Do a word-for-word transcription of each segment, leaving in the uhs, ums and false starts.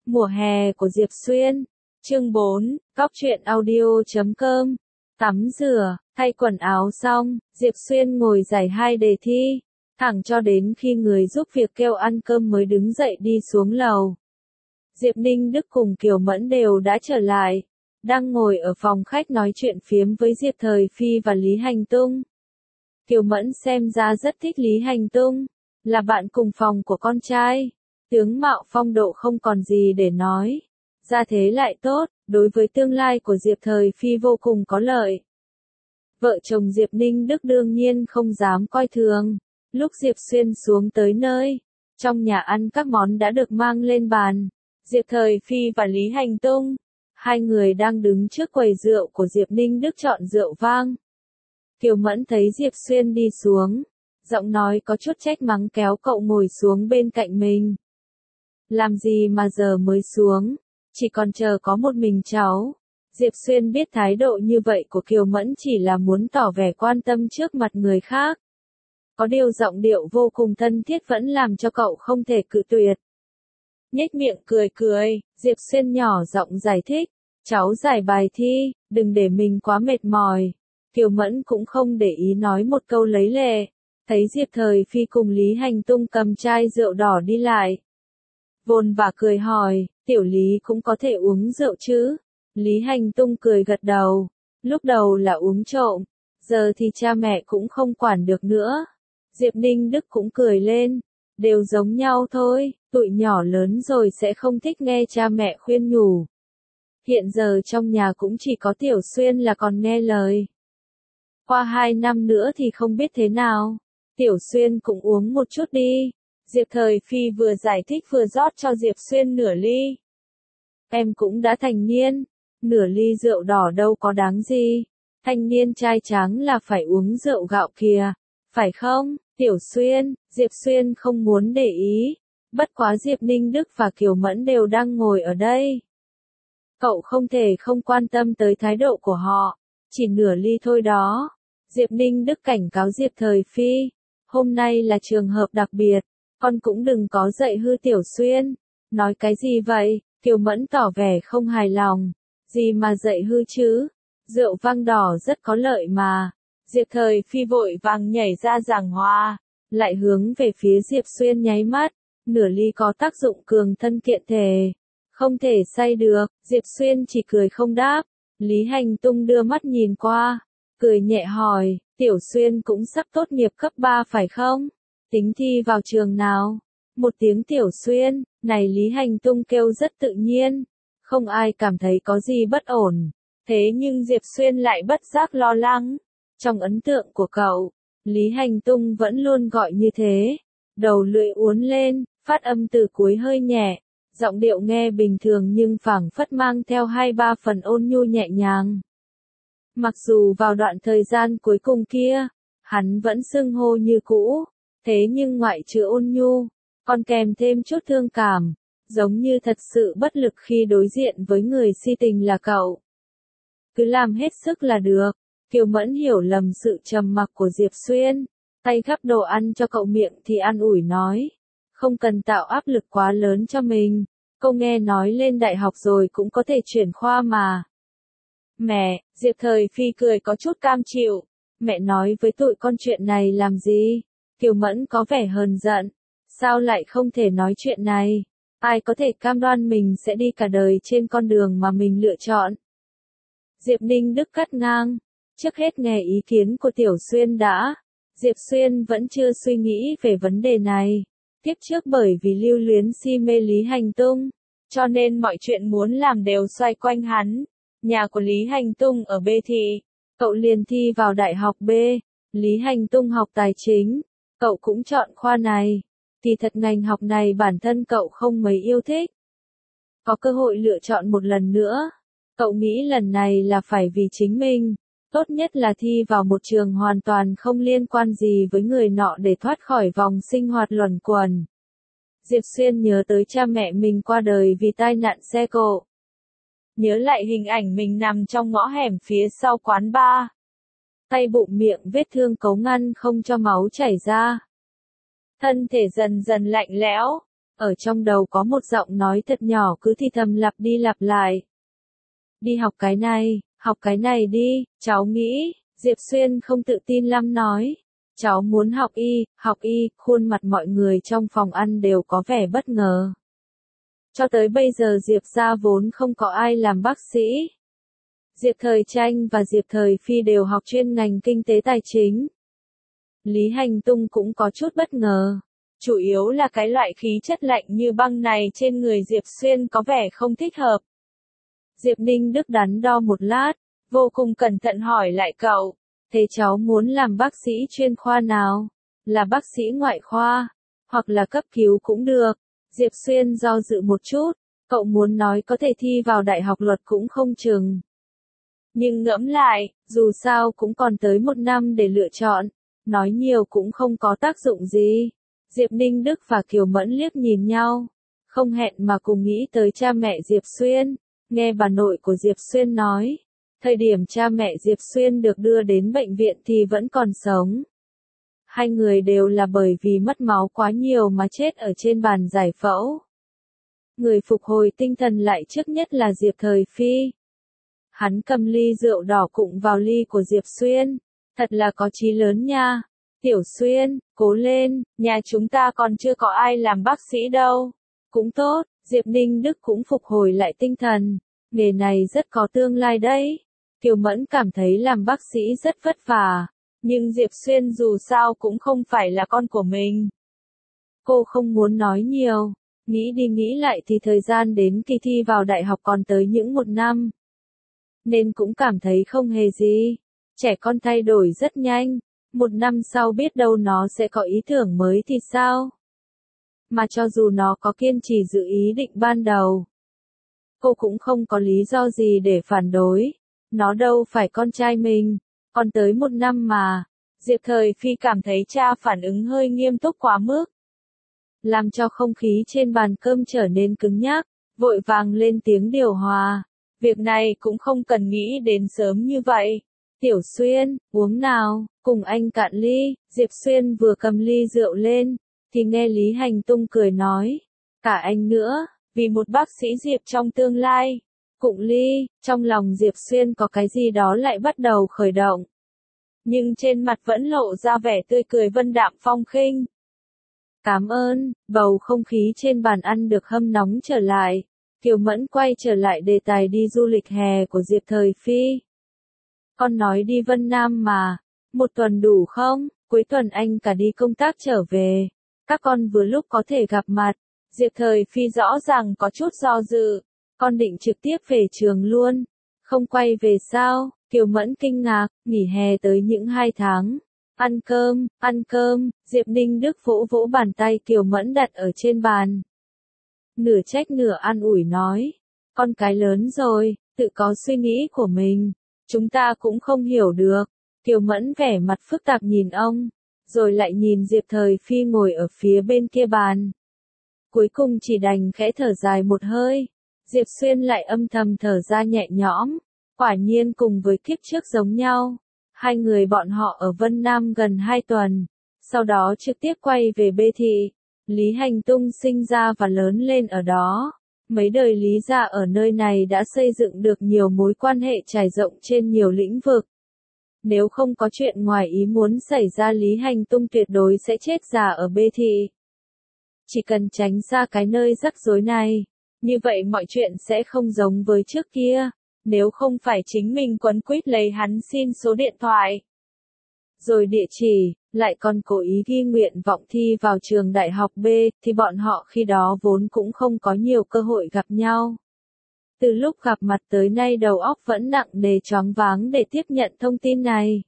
Mùa hè của Diệp Xuyên. Chương bốn, Góc truyện audio chấm com. Tắm rửa, thay quần áo xong, Diệp Xuyên ngồi giải hai đề thi, thẳng cho đến khi người giúp việc kêu ăn cơm mới đứng dậy đi xuống lầu. Diệp Ninh Đức cùng Kiều Mẫn đều đã trở lại, đang ngồi ở phòng khách nói chuyện phiếm với Diệp Thời Phi và Lý Hành Tung. Kiều Mẫn xem ra rất thích Lý Hành Tung, là bạn cùng phòng của con trai. Tướng mạo phong độ không còn gì để nói. Gia thế lại tốt, đối với tương lai của Diệp Thời Phi vô cùng có lợi. Vợ chồng Diệp Ninh Đức đương nhiên không dám coi thường. Lúc Diệp Xuyên xuống tới nơi, trong nhà ăn các món đã được mang lên bàn. Diệp Thời Phi và Lý Hành Tung, hai người đang đứng trước quầy rượu của Diệp Ninh Đức chọn rượu vang. Kiều Mẫn thấy Diệp Xuyên đi xuống, giọng nói có chút trách mắng kéo cậu ngồi xuống bên cạnh mình. Làm gì mà giờ mới xuống, chỉ còn chờ có một mình cháu. Diệp Xuyên biết thái độ như vậy của Kiều Mẫn chỉ là muốn tỏ vẻ quan tâm trước mặt người khác. Có điều giọng điệu vô cùng thân thiết vẫn làm cho cậu không thể cự tuyệt. Nhếch miệng cười cười, Diệp Xuyên nhỏ giọng giải thích, cháu giải bài thi, đừng để mình quá mệt mỏi. Kiều Mẫn cũng không để ý nói một câu lấy lệ, thấy Diệp Thời Phi cùng Lý Hành Tung cầm chai rượu đỏ đi lại. Vồn vã cười hỏi, tiểu Lý cũng có thể uống rượu chứ? Lý Hành Tung cười gật đầu, lúc đầu là uống trộm, giờ thì cha mẹ cũng không quản được nữa. Diệp Ninh Đức cũng cười lên, đều giống nhau thôi, tụi nhỏ lớn rồi sẽ không thích nghe cha mẹ khuyên nhủ. Hiện giờ trong nhà cũng chỉ có Tiểu Xuyên là còn nghe lời. Qua hai năm nữa thì không biết thế nào. Tiểu Xuyên cũng uống một chút đi. Diệp Thời Phi vừa giải thích vừa rót cho Diệp Xuyên nửa ly. Em cũng đã thành niên, nửa ly rượu đỏ đâu có đáng gì. Thanh niên trai tráng là phải uống rượu gạo kìa, phải không, Tiểu Xuyên? Diệp Xuyên không muốn để ý. Bất quá Diệp Ninh Đức và Kiều Mẫn đều đang ngồi ở đây. Cậu không thể không quan tâm tới thái độ của họ, chỉ nửa ly thôi đó. Diệp Ninh Đức cảnh cáo Diệp Thời Phi, hôm nay là trường hợp đặc biệt, con cũng đừng có dạy hư Tiểu Xuyên. Nói cái gì vậy? Kiều Mẫn tỏ vẻ không hài lòng, gì mà dạy hư chứ, rượu vang đỏ rất có lợi mà. Diệp Thời Phi vội vàng nhảy ra giảng hòa, lại hướng về phía Diệp Xuyên nháy mắt, nửa ly có tác dụng cường thân kiện thể, không thể say được. Diệp Xuyên chỉ cười không đáp. Lý Hành Tung đưa mắt nhìn qua, cười nhẹ hỏi, Tiểu Xuyên cũng sắp tốt nghiệp cấp ba phải không? Tính thi vào trường nào? Một tiếng Tiểu Xuyên, này Lý Hành Tung kêu rất tự nhiên, không ai cảm thấy có gì bất ổn. Thế nhưng Diệp Xuyên lại bất giác lo lắng. Trong ấn tượng của cậu, Lý Hành Tung vẫn luôn gọi như thế. Đầu lưỡi uốn lên, phát âm từ cuối hơi nhẹ, giọng điệu nghe bình thường nhưng phảng phất mang theo hai ba phần ôn nhu nhẹ nhàng. Mặc dù vào đoạn thời gian cuối cùng kia, hắn vẫn xưng hô như cũ, thế nhưng ngoại trừ ôn nhu, còn kèm thêm chút thương cảm, giống như thật sự bất lực khi đối diện với người si tình là cậu. Cứ làm hết sức là được. Kiều Mẫn hiểu lầm sự trầm mặc của Diệp Xuyên, tay gắp đồ ăn cho cậu miệng thì an ủi nói, không cần tạo áp lực quá lớn cho mình, cô nghe nói lên đại học rồi cũng có thể chuyển khoa mà. Mẹ, Diệp Thời Phi cười có chút cam chịu, mẹ nói với tụi con chuyện này làm gì? Kiều Mẫn có vẻ hờn giận, sao lại không thể nói chuyện này? Ai có thể cam đoan mình sẽ đi cả đời trên con đường mà mình lựa chọn? Diệp Ninh Đức cắt ngang, trước hết nghe ý kiến của Tiểu Xuyên đã. Diệp Xuyên vẫn chưa suy nghĩ về vấn đề này. Tiếp trước bởi vì lưu luyến si mê Lý Hành Tung, cho nên mọi chuyện muốn làm đều xoay quanh hắn. Nhà của Lý Hành Tung ở B thị, cậu liền thi vào đại học B. Lý Hành Tung học tài chính, cậu cũng chọn khoa này. Thì thật ngành học này bản thân cậu không mấy yêu thích. Có cơ hội lựa chọn một lần nữa, cậu nghĩ lần này là phải vì chính mình. Tốt nhất là thi vào một trường hoàn toàn không liên quan gì với người nọ để thoát khỏi vòng sinh hoạt luẩn quẩn. Diệp Xuyên nhớ tới cha mẹ mình qua đời vì tai nạn xe cộ. Nhớ lại hình ảnh mình nằm trong ngõ hẻm phía sau quán bar. Tay bụng miệng vết thương cấu ngăn không cho máu chảy ra. Thân thể dần dần lạnh lẽo, Ở trong đầu có một giọng nói thật nhỏ cứ thì thầm lặp đi lặp lại. Đi học cái này, học cái này đi, cháu nghĩ, Diệp Xuyên không tự tin lắm nói. Cháu muốn học y, học y, khuôn mặt mọi người trong phòng ăn đều có vẻ bất ngờ. Cho tới bây giờ Diệp gia vốn không có ai làm bác sĩ. Diệp Thời Tranh và Diệp Thời Phi đều học chuyên ngành kinh tế tài chính. Lý Hành Tung cũng có chút bất ngờ. Chủ yếu là cái loại khí chất lạnh như băng này trên người Diệp Xuyên có vẻ không thích hợp. Diệp Ninh Đức đắn đo một lát, vô cùng cẩn thận hỏi lại cậu. Thế cháu muốn làm bác sĩ chuyên khoa nào? Là bác sĩ ngoại khoa, hoặc là cấp cứu cũng được. Diệp Xuyên do dự một chút, cậu muốn nói có thể thi vào đại học luật cũng không chừng. Nhưng ngẫm lại, dù sao cũng còn tới một năm để lựa chọn, nói nhiều cũng không có tác dụng gì. Diệp Ninh Đức và Kiều Mẫn liếc nhìn nhau, không hẹn mà cùng nghĩ tới cha mẹ Diệp Xuyên. Nghe bà nội của Diệp Xuyên nói, thời điểm cha mẹ Diệp Xuyên được đưa đến bệnh viện thì vẫn còn sống. Hai người đều là bởi vì mất máu quá nhiều mà chết ở trên bàn giải phẫu. Người phục hồi tinh thần lại trước nhất là Diệp Thời Phi. Hắn cầm ly rượu đỏ cụng vào ly của Diệp Xuyên. Thật là có chí lớn nha. Tiểu Xuyên, cố lên, nhà chúng ta còn chưa có ai làm bác sĩ đâu. Cũng tốt, Diệp Ninh Đức cũng phục hồi lại tinh thần. Nghề này rất có tương lai đấy. Kiều Mẫn cảm thấy làm bác sĩ rất vất vả. Nhưng Diệp Xuyên dù sao cũng không phải là con của mình. Cô không muốn nói nhiều. Nghĩ đi nghĩ lại thì thời gian đến kỳ thi vào đại học còn tới những một năm. Nên cũng cảm thấy không hề gì. Trẻ con thay đổi rất nhanh. Một năm sau biết đâu nó sẽ có ý tưởng mới thì sao? Mà cho dù nó có kiên trì giữ ý định ban đầu, cô cũng không có lý do gì để phản đối. Nó đâu phải con trai mình. Còn tới một năm mà. Diệp Thời Phi cảm thấy cha phản ứng hơi nghiêm túc quá mức. Làm cho không khí trên bàn cơm trở nên cứng nhắc, vội vàng lên tiếng điều hòa. Việc này cũng không cần nghĩ đến sớm như vậy. Tiểu Xuyên, uống nào, cùng anh cạn ly. Diệp Xuyên vừa cầm ly rượu lên, thì nghe Lý Hành Tung cười nói. Cả anh nữa, vì một bác sĩ Diệp trong tương lai. Cụng ly, trong lòng Diệp Xuyên có cái gì đó lại bắt đầu khởi động. Nhưng trên mặt vẫn lộ ra vẻ tươi cười vân đạm phong khinh. Cảm ơn, bầu không khí trên bàn ăn được hâm nóng trở lại. Kiều Mẫn quay trở lại đề tài đi du lịch hè của Diệp Thời Phi. Con nói đi Vân Nam mà, một tuần đủ không? Cuối tuần anh cả đi công tác trở về. Các con vừa lúc có thể gặp mặt. Diệp Thời Phi rõ ràng có chút do dự. Con định trực tiếp về trường luôn. Không quay về sao? Kiều Mẫn kinh ngạc, nghỉ hè tới những hai tháng. Ăn cơm, ăn cơm, Diệp Ninh Đức vỗ vỗ bàn tay Kiều Mẫn đặt ở trên bàn. Nửa trách nửa an ủi nói. Con cái lớn rồi, tự có suy nghĩ của mình. Chúng ta cũng không hiểu được. Kiều Mẫn vẻ mặt phức tạp nhìn ông. Rồi lại nhìn Diệp Thời Phi ngồi ở phía bên kia bàn. Cuối cùng chỉ đành khẽ thở dài một hơi. Diệp Xuyên lại âm thầm thở ra nhẹ nhõm. Quả nhiên cùng với kiếp trước giống nhau. Hai người bọn họ ở Vân Nam gần hai tuần. Sau đó trực tiếp quay về Bê Thị. Lý Hành Tung sinh ra và lớn lên ở đó. Mấy đời Lý gia ở nơi này đã xây dựng được nhiều mối quan hệ trải rộng trên nhiều lĩnh vực. Nếu không có chuyện ngoài ý muốn xảy ra Lý Hành Tung tuyệt đối sẽ chết già ở Bê Thị. Chỉ cần tránh xa cái nơi rắc rối này. Như vậy mọi chuyện sẽ không giống với trước kia. Nếu không phải chính mình quấn quýt lấy hắn xin số điện thoại. Rồi địa chỉ, lại còn cố ý ghi nguyện vọng thi vào trường đại học B, thì bọn họ khi đó vốn cũng không có nhiều cơ hội gặp nhau. Từ lúc gặp mặt tới nay đầu óc vẫn nặng nề choáng váng để tiếp nhận thông tin này.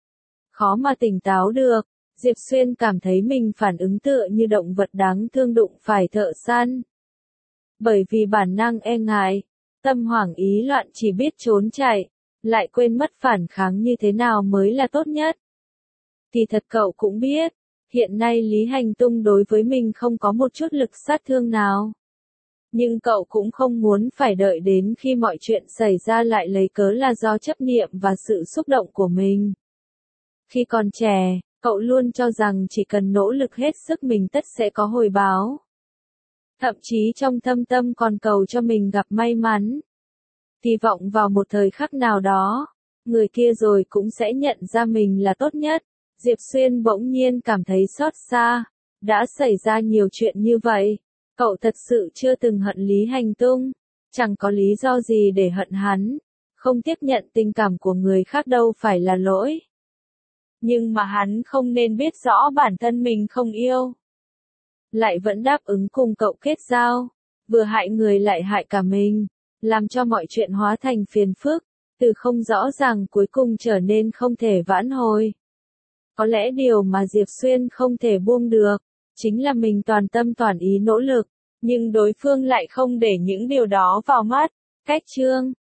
Khó mà tỉnh táo được, Diệp Xuyên cảm thấy mình phản ứng tựa như động vật đáng thương đụng phải thợ săn. Bởi vì bản năng e ngại, tâm hoảng ý loạn chỉ biết trốn chạy, lại quên mất phản kháng như thế nào mới là tốt nhất. Thì thật cậu cũng biết, hiện nay Lý Hành Tung đối với mình không có một chút lực sát thương nào. Nhưng cậu cũng không muốn phải đợi đến khi mọi chuyện xảy ra lại lấy cớ là do chấp niệm và sự xúc động của mình. Khi còn trẻ, cậu luôn cho rằng chỉ cần nỗ lực hết sức mình tất sẽ có hồi báo. Thậm chí trong thâm tâm còn cầu cho mình gặp may mắn. Kỳ vọng vào một thời khắc nào đó, người kia rồi cũng sẽ nhận ra mình là tốt nhất. Diệp Xuyên bỗng nhiên cảm thấy xót xa. Đã xảy ra nhiều chuyện như vậy. Cậu thật sự chưa từng hận Lý Hành Tung. Chẳng có lý do gì để hận hắn. Không tiếp nhận tình cảm của người khác đâu phải là lỗi. Nhưng mà hắn không nên biết rõ bản thân mình không yêu. Lại vẫn đáp ứng cùng cậu kết giao. Vừa hại người lại hại cả mình. Làm cho mọi chuyện hóa thành phiền phức. Từ không rõ ràng cuối cùng trở nên không thể vãn hồi. Có lẽ điều mà Diệp Xuyên không thể buông được. Chính là mình toàn tâm toàn ý nỗ lực. Nhưng đối phương lại không để những điều đó vào mắt. Cách chương